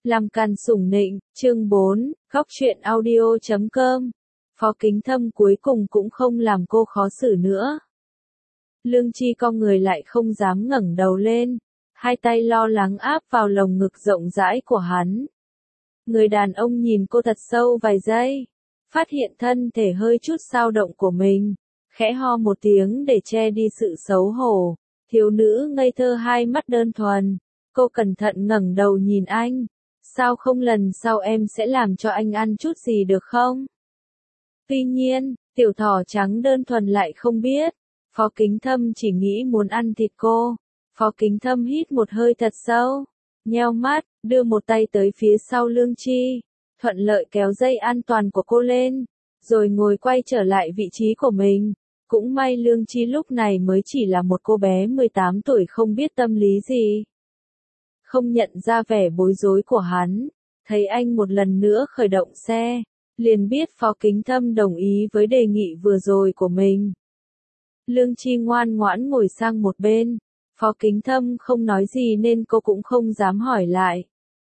Làm càn sủng nịnh, chương 4, Góc truyện audio.com. Phó Kính Thâm cuối cùng cũng không làm cô khó xử nữa. Lương Chi cong người lại không dám ngẩng đầu lên, hai tay lo lắng áp vào lồng ngực rộng rãi của hắn. Người đàn ông nhìn cô thật sâu vài giây, phát hiện thân thể hơi chút dao động của mình, khẽ ho một tiếng để che đi sự xấu hổ. Thiếu nữ ngây thơ hai mắt đơn thuần, cô cẩn thận ngẩng đầu nhìn anh. Sao không lần sau em sẽ làm cho anh ăn chút gì được không? Tuy nhiên, tiểu thỏ trắng đơn thuần lại không biết. Phó Kính Thâm chỉ nghĩ muốn ăn thịt cô. Phó Kính Thâm hít một hơi thật sâu, nheo mắt, đưa một tay tới phía sau Lương Chi, thuận lợi kéo dây an toàn của cô lên, rồi ngồi quay trở lại vị trí của mình. Cũng may Lương Chi lúc này mới chỉ là một cô bé 18 tuổi không biết tâm lý gì. Không nhận ra vẻ bối rối của hắn, thấy anh một lần nữa khởi động xe, liền biết Phó Kính Thâm đồng ý với đề nghị vừa rồi của mình. Lương Chi ngoan ngoãn ngồi sang một bên, Phó Kính Thâm không nói gì nên cô cũng không dám hỏi lại.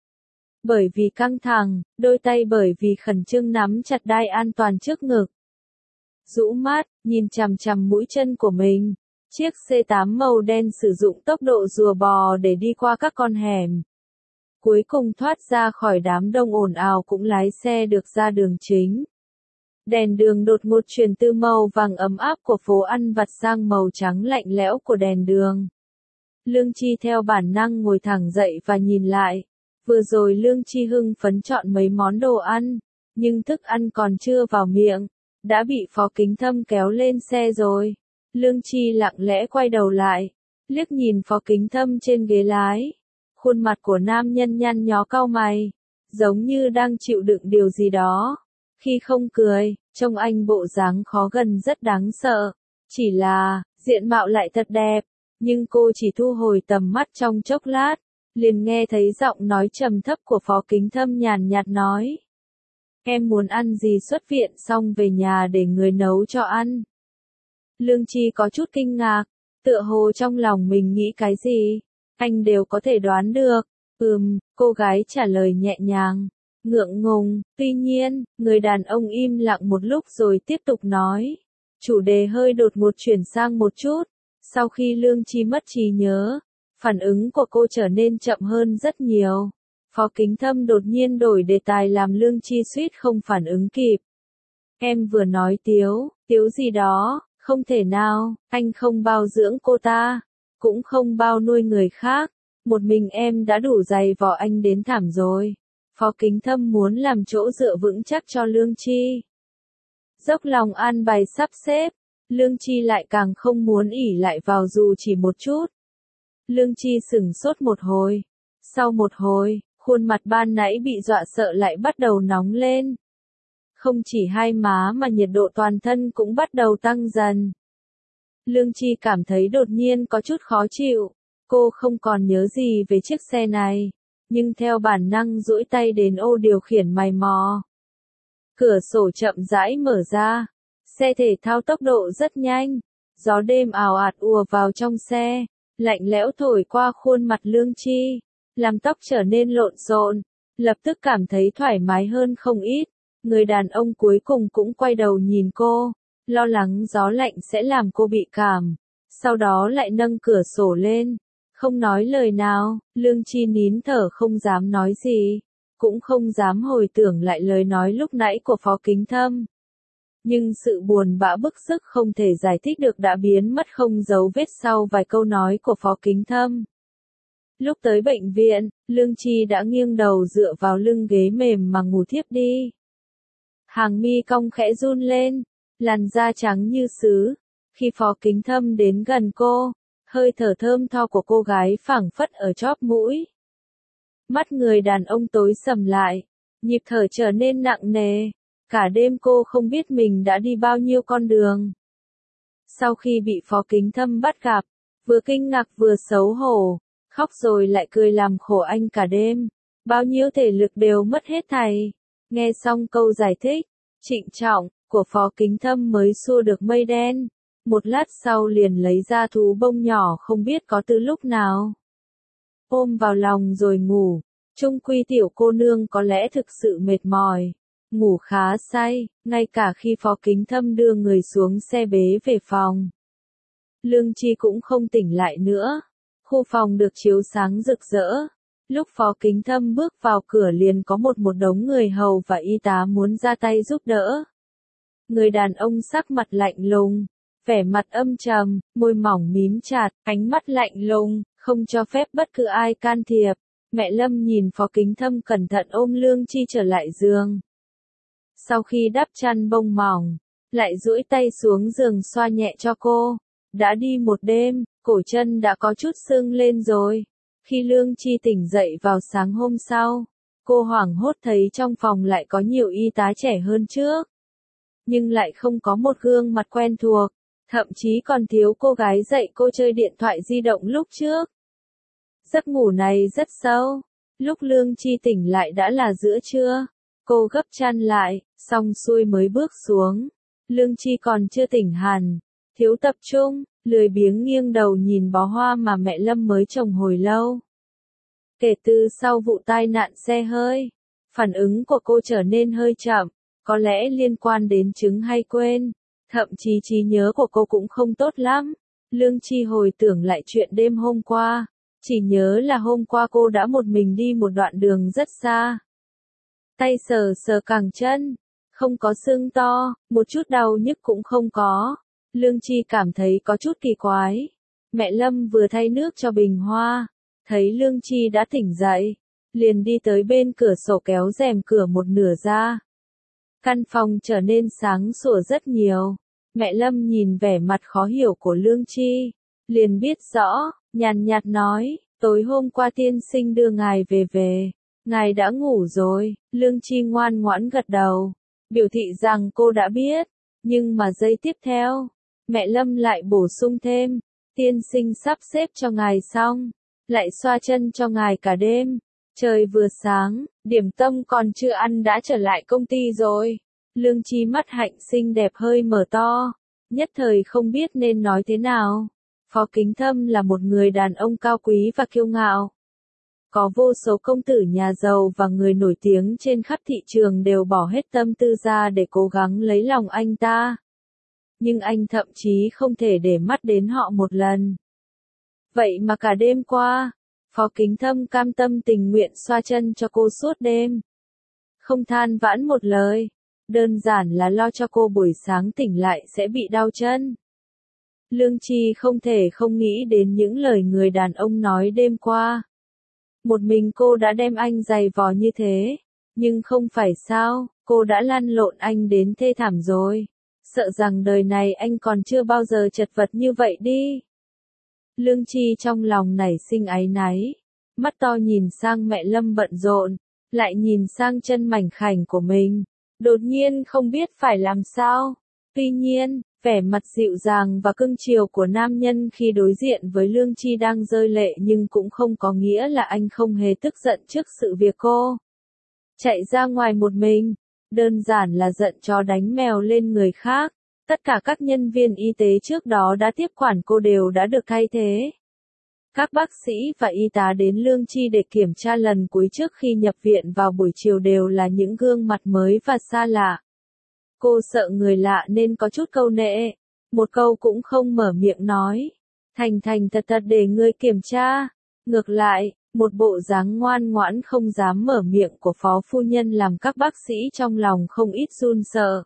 Bởi vì căng thẳng, đôi tay bởi vì khẩn trương nắm chặt đai an toàn trước ngực. Rũ mắt, nhìn chằm chằm mũi chân của mình. Chiếc C8 màu đen sử dụng tốc độ rùa bò để đi qua các con hẻm. Cuối cùng thoát ra khỏi đám đông ồn ào cũng lái xe được ra đường chính. Đèn đường đột ngột chuyển từ màu vàng ấm áp của phố ăn vặt sang màu trắng lạnh lẽo của đèn đường. Lương Chi theo bản năng ngồi thẳng dậy và nhìn lại. Vừa rồi Lương Chi hưng phấn chọn mấy món đồ ăn, nhưng thức ăn còn chưa vào miệng, đã bị Phó Kính Thâm kéo lên xe rồi. Lương Chi lặng lẽ quay đầu lại, liếc nhìn Phó Kính Thâm trên ghế lái. Khuôn mặt của nam nhân nhăn nhó cau mày, giống như đang chịu đựng điều gì đó. Khi không cười, trông anh bộ dáng khó gần rất đáng sợ. Chỉ là, diện mạo lại thật đẹp, nhưng cô chỉ thu hồi tầm mắt trong chốc lát, liền nghe thấy giọng nói trầm thấp của Phó Kính Thâm nhàn nhạt nói. Em muốn ăn gì xuất viện xong về nhà để người nấu cho ăn. Lương Chi có chút kinh ngạc, tựa hồ trong lòng mình nghĩ cái gì, anh đều có thể đoán được. Cô gái trả lời nhẹ nhàng, ngượng ngùng. Tuy nhiên, người đàn ông im lặng một lúc rồi tiếp tục nói. Chủ đề hơi đột ngột chuyển sang một chút. Sau khi Lương Chi mất trí nhớ, phản ứng của cô trở nên chậm hơn rất nhiều. Phó Kính Thâm đột nhiên đổi đề tài làm Lương Chi suýt không phản ứng kịp. Em vừa nói tiếu gì đó, không thể nào, anh không bao dưỡng cô ta, cũng không bao nuôi người khác, một mình em đã đủ dày vò anh đến thảm rồi. Phó Kính Thâm muốn làm chỗ dựa vững chắc cho Lương Chi. Dốc lòng an bài sắp xếp, Lương Chi lại càng không muốn ỷ lại vào dù chỉ một chút. Lương Chi sửng sốt một hồi. Sau một hồi, khuôn mặt ban nãy bị dọa sợ lại bắt đầu nóng lên. Không chỉ hai má mà nhiệt độ toàn thân cũng bắt đầu tăng dần. Lương Chi cảm thấy đột nhiên có chút khó chịu. Cô không còn nhớ gì về chiếc xe này, nhưng theo bản năng duỗi tay đến ô điều khiển mày mò. Cửa sổ chậm rãi mở ra. Xe thể thao tốc độ rất nhanh. Gió đêm ào ạt ùa vào trong xe, lạnh lẽo thổi qua khuôn mặt Lương Chi, làm tóc trở nên lộn xộn, lập tức cảm thấy thoải mái hơn không ít. Người đàn ông cuối cùng cũng quay đầu nhìn cô, lo lắng gió lạnh sẽ làm cô bị cảm, sau đó lại nâng cửa sổ lên, không nói lời nào. Lương Chi nín thở không dám nói gì, cũng không dám hồi tưởng lại lời nói lúc nãy của Phó Kính Thâm. Nhưng sự buồn bã bức sức không thể giải thích được đã biến mất không dấu vết sau vài câu nói của Phó Kính Thâm. Lúc tới bệnh viện, Lương Chi đã nghiêng đầu dựa vào lưng ghế mềm mà ngủ thiếp đi. Hàng mi cong khẽ run lên, làn da trắng như sứ. Khi Phó Kính Thâm đến gần cô, hơi thở thơm tho của cô gái phảng phất ở chóp mũi. Mắt người đàn ông tối sầm lại, nhịp thở trở nên nặng nề. Cả đêm cô không biết mình đã đi bao nhiêu con đường. Sau khi bị Phó Kính Thâm bắt gặp, vừa kinh ngạc vừa xấu hổ, khóc rồi lại cười làm khổ anh cả đêm. Bao nhiêu thể lực đều mất hết thảy. Nghe xong câu giải thích, trịnh trọng, của Phó Kính Thâm mới xua được mây đen. Một lát sau liền lấy ra thú bông nhỏ không biết có từ lúc nào. Ôm vào lòng rồi ngủ. Chung quy tiểu cô nương có lẽ thực sự mệt mỏi, ngủ khá say, ngay cả khi Phó Kính Thâm đưa người xuống xe bế về phòng. Lương Chi cũng không tỉnh lại nữa. Khu phòng được chiếu sáng rực rỡ. Lúc Phó Kính Thâm bước vào cửa liền có một đống người hầu và y tá muốn ra tay giúp đỡ. Người đàn ông sắc mặt lạnh lùng, vẻ mặt âm trầm, môi mỏng mím chặt, ánh mắt lạnh lùng, không cho phép bất cứ ai can thiệp. Mẹ Lâm nhìn Phó Kính Thâm cẩn thận ôm Lương Chi trở lại giường. Sau khi đắp chăn bông mỏng, lại duỗi tay xuống giường xoa nhẹ cho cô. Đã đi một đêm, cổ chân đã có chút sưng lên rồi. Khi Lương Chi tỉnh dậy vào sáng hôm sau, cô hoảng hốt thấy trong phòng lại có nhiều y tá trẻ hơn trước. Nhưng lại không có một gương mặt quen thuộc, thậm chí còn thiếu cô gái dạy cô chơi điện thoại di động lúc trước. Giấc ngủ này rất sâu, lúc Lương Chi tỉnh lại đã là giữa trưa. Cô gấp chăn lại, xong xuôi mới bước xuống. Lương Chi còn chưa tỉnh hẳn, thiếu tập trung, lười biếng nghiêng đầu nhìn bó hoa mà mẹ Lâm mới trồng hồi lâu. Kể từ sau vụ tai nạn xe hơi, phản ứng của cô trở nên hơi chậm, có lẽ liên quan đến chứng hay quên, thậm chí trí nhớ của cô cũng không tốt lắm. Lương Chi hồi tưởng lại chuyện đêm hôm qua, chỉ nhớ là hôm qua cô đã một mình đi một đoạn đường rất xa. Tay sờ sờ cẳng chân, không có sưng to, một chút đau nhức cũng không có. Lương Chi cảm thấy có chút kỳ quái. Mẹ Lâm vừa thay nước cho bình hoa, thấy Lương Chi đã tỉnh dậy, liền đi tới bên cửa sổ kéo rèm cửa một nửa ra. Căn phòng trở nên sáng sủa rất nhiều. Mẹ Lâm nhìn vẻ mặt khó hiểu của Lương Chi, liền biết rõ, nhàn nhạt nói, tối hôm qua tiên sinh đưa ngài về, ngài đã ngủ rồi. Lương Chi ngoan ngoãn gật đầu, biểu thị rằng cô đã biết, nhưng mà giây tiếp theo, mẹ Lâm lại bổ sung thêm, tiên sinh sắp xếp cho ngài xong, lại xoa chân cho ngài cả đêm. Trời vừa sáng, điểm tâm còn chưa ăn đã trở lại công ty rồi. Lương Chi mắt hạnh xinh đẹp hơi mở to, nhất thời không biết nên nói thế nào. Phó Kính Thâm là một người đàn ông cao quý và kiêu ngạo. Có vô số công tử nhà giàu và người nổi tiếng trên khắp thị trường đều bỏ hết tâm tư ra để cố gắng lấy lòng anh ta. Nhưng anh thậm chí không thể để mắt đến họ một lần. Vậy mà cả đêm qua, Phó Kính Thâm cam tâm tình nguyện xoa chân cho cô suốt đêm. Không than vãn một lời, đơn giản là lo cho cô buổi sáng tỉnh lại sẽ bị đau chân. Lương Chi không thể không nghĩ đến những lời người đàn ông nói đêm qua. Một mình cô đã đem anh giày vò như thế, nhưng không phải sao, cô đã lăn lộn anh đến thê thảm rồi. Sợ rằng đời này anh còn chưa bao giờ chật vật như vậy đi. Lương Chi trong lòng nảy sinh áy náy, mắt to nhìn sang mẹ Lâm bận rộn, lại nhìn sang chân mảnh khảnh của mình, đột nhiên không biết phải làm sao. Tuy nhiên, vẻ mặt dịu dàng và cưng chiều của nam nhân khi đối diện với Lương Chi đang rơi lệ nhưng cũng không có nghĩa là anh không hề tức giận trước sự việc cô chạy ra ngoài một mình, đơn giản là giận chó đánh mèo lên người khác. Tất cả các nhân viên y tế trước đó đã tiếp quản cô đều đã được thay thế. Các bác sĩ và y tá đến Lương Chi để kiểm tra lần cuối trước khi nhập viện vào buổi chiều đều là những gương mặt mới và xa lạ. Cô sợ người lạ nên có chút câu nệ, một câu cũng không mở miệng nói. Thành thành thật thật để người kiểm tra. Ngược lại, một bộ dáng ngoan ngoãn không dám mở miệng của phó phu nhân làm các bác sĩ trong lòng không ít run sợ.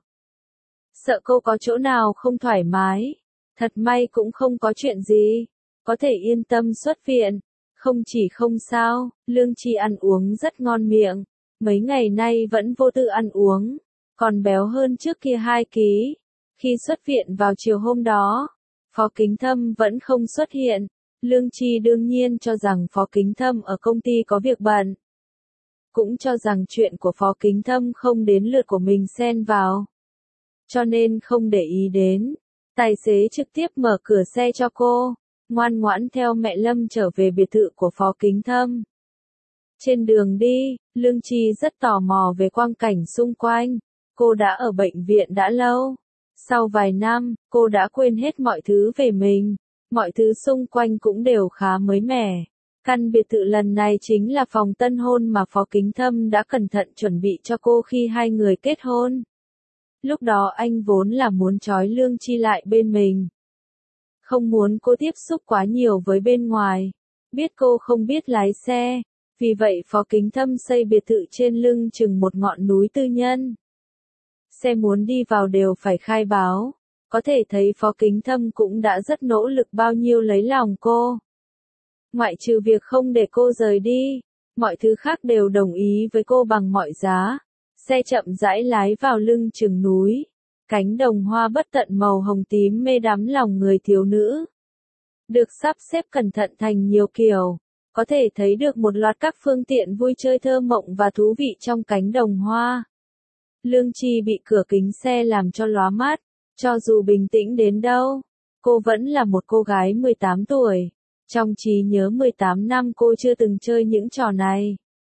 Sợ cô có chỗ nào không thoải mái. Thật may cũng không có chuyện gì. Có thể yên tâm xuất viện. Không chỉ không sao, Lương Chi ăn uống rất ngon miệng. Mấy ngày nay vẫn vô tư ăn uống. Còn béo hơn trước kia 2 ký. Khi xuất viện vào chiều hôm đó, Phó Kính Thâm vẫn không xuất hiện. Lương Chi đương nhiên cho rằng Phó Kính Thâm ở công ty có việc bận. Cũng cho rằng chuyện của Phó Kính Thâm không đến lượt của mình xen vào. Cho nên không để ý đến. Tài xế trực tiếp mở cửa xe cho cô, ngoan ngoãn theo mẹ Lâm trở về biệt thự của Phó Kính Thâm. Trên đường đi, Lương Chi rất tò mò về quang cảnh xung quanh. Cô đã ở bệnh viện đã lâu. Sau vài năm, cô đã quên hết mọi thứ về mình. Mọi thứ xung quanh cũng đều khá mới mẻ. Căn biệt thự lần này chính là phòng tân hôn mà Phó Kính Thâm đã cẩn thận chuẩn bị cho cô khi hai người kết hôn. Lúc đó anh vốn là muốn trói Lương Chi lại bên mình. Không muốn cô tiếp xúc quá nhiều với bên ngoài. Biết cô không biết lái xe. Vì vậy Phó Kính Thâm xây biệt thự trên lưng chừng một ngọn núi tư nhân. Xe muốn đi vào đều phải khai báo. Có thể thấy Phó Kính Thâm cũng đã rất nỗ lực bao nhiêu lấy lòng cô. Ngoại trừ việc không để cô rời đi, mọi thứ khác đều đồng ý với cô bằng mọi giá. Xe chậm rãi lái vào lưng chừng núi. Cánh đồng hoa bất tận màu hồng tím mê đắm lòng người thiếu nữ. Được sắp xếp cẩn thận thành nhiều kiểu. Có thể thấy được một loạt các phương tiện vui chơi thơ mộng và thú vị trong cánh đồng hoa. Lương Chi bị cửa kính xe làm cho lóa mắt. Cho dù bình tĩnh đến đâu, cô vẫn là một cô gái 18 tuổi. Trong trí nhớ 18 năm cô chưa từng chơi những trò này.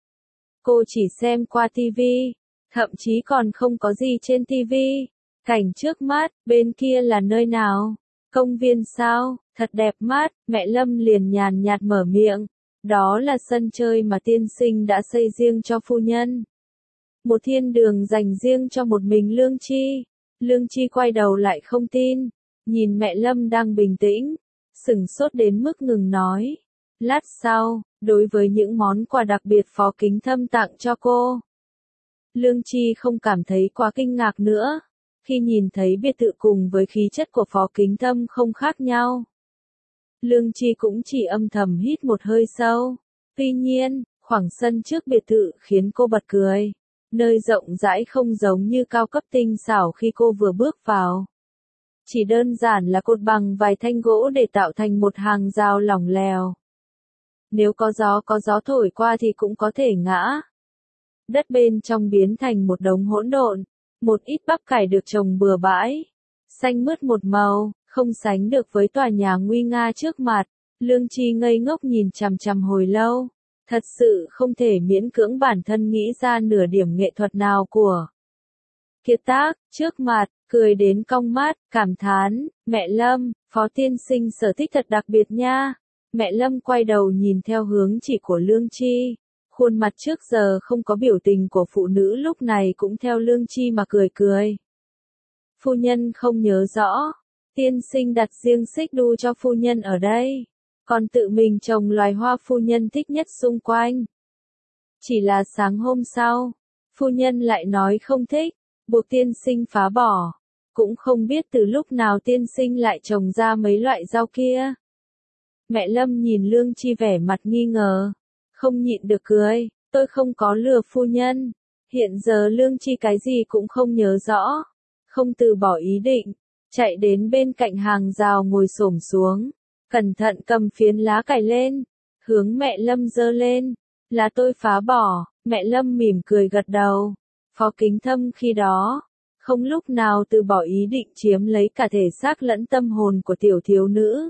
Cô chỉ xem qua tivi, thậm chí còn không có gì trên tivi. Cảnh trước mắt, bên kia là nơi nào? Công viên sao? Thật đẹp mắt, mẹ Lâm liền nhàn nhạt mở miệng. Đó là sân chơi mà tiên sinh đã xây riêng cho phu nhân. Một thiên đường dành riêng cho một mình Lương Chi. Lương Chi quay đầu lại không tin, nhìn mẹ Lâm đang bình tĩnh, sửng sốt đến mức ngừng nói. Lát sau, đối với những món quà đặc biệt Phó Kính Thâm tặng cho cô, Lương Chi không cảm thấy quá kinh ngạc nữa, khi nhìn thấy biệt thự cùng với khí chất của Phó Kính Thâm không khác nhau. Lương Chi cũng chỉ âm thầm hít một hơi sâu. Tuy nhiên, khoảng sân trước biệt thự khiến cô bật cười. Nơi rộng rãi không giống như cao cấp tinh xảo khi cô vừa bước vào. Chỉ đơn giản là cột bằng vài thanh gỗ để tạo thành một hàng rào lỏng lẻo. Nếu có gió thổi qua thì cũng có thể ngã. Đất bên trong biến thành một đống hỗn độn. Một ít bắp cải được trồng bừa bãi. Xanh mướt một màu, không sánh được với tòa nhà nguy nga trước mặt. Lương Chi ngây ngốc nhìn chằm chằm hồi lâu. Thật sự không thể miễn cưỡng bản thân nghĩ ra nửa điểm nghệ thuật nào của kiệt tác, trước mặt, cười đến cong mắt, cảm thán, mẹ Lâm, Phó tiên sinh sở thích thật đặc biệt nha. Mẹ Lâm quay đầu nhìn theo hướng chỉ của Lương Chi. Khuôn mặt trước giờ không có biểu tình của phụ nữ lúc này cũng theo Lương Chi mà cười cười. Phu nhân không nhớ rõ, tiên sinh đặt riêng xích đu cho phu nhân ở đây. Còn tự mình trồng loài hoa phu nhân thích nhất xung quanh. Chỉ là sáng hôm sau, phu nhân lại nói không thích, buộc tiên sinh phá bỏ. Cũng không biết từ lúc nào tiên sinh lại trồng ra mấy loại rau kia. Mẹ Lâm nhìn Lương Chi vẻ mặt nghi ngờ, không nhịn được cười, tôi không có lừa phu nhân. Hiện giờ Lương Chi cái gì cũng không nhớ rõ, không từ bỏ ý định, chạy đến bên cạnh hàng rào ngồi xổm xuống. Cẩn thận cầm phiến lá cải lên, hướng mẹ Lâm giơ lên, là tôi phá bỏ. Mẹ Lâm mỉm cười gật đầu. Phó Kính Thâm khi đó, không lúc nào từ bỏ ý định chiếm lấy cả thể xác lẫn tâm hồn của tiểu thiếu nữ.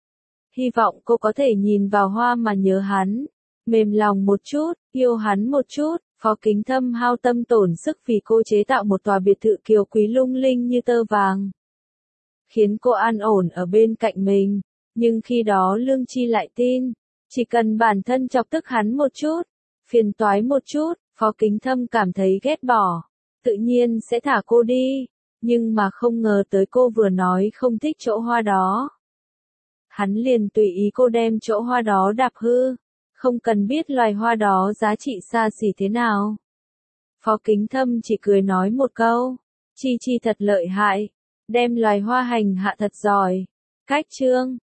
Hy vọng cô có thể nhìn vào hoa mà nhớ hắn, mềm lòng một chút, yêu hắn một chút. Phó Kính Thâm hao tâm tổn sức vì cô chế tạo một tòa biệt thự kiều quý lung linh như tơ vàng, khiến cô an ổn ở bên cạnh mình. Nhưng khi đó Lương Chi lại tin, chỉ cần bản thân chọc tức hắn một chút, phiền toái một chút, Phó Kính Thâm cảm thấy ghét bỏ, tự nhiên sẽ thả cô đi. Nhưng mà không ngờ tới cô vừa nói không thích chỗ hoa đó, hắn liền tùy ý cô đem chỗ hoa đó đạp hư, không cần biết loài hoa đó giá trị xa xỉ thế nào. Phó Kính Thâm chỉ cười nói một câu, Chi Chi thật lợi hại, đem loài hoa hành hạ thật giỏi. Cách chương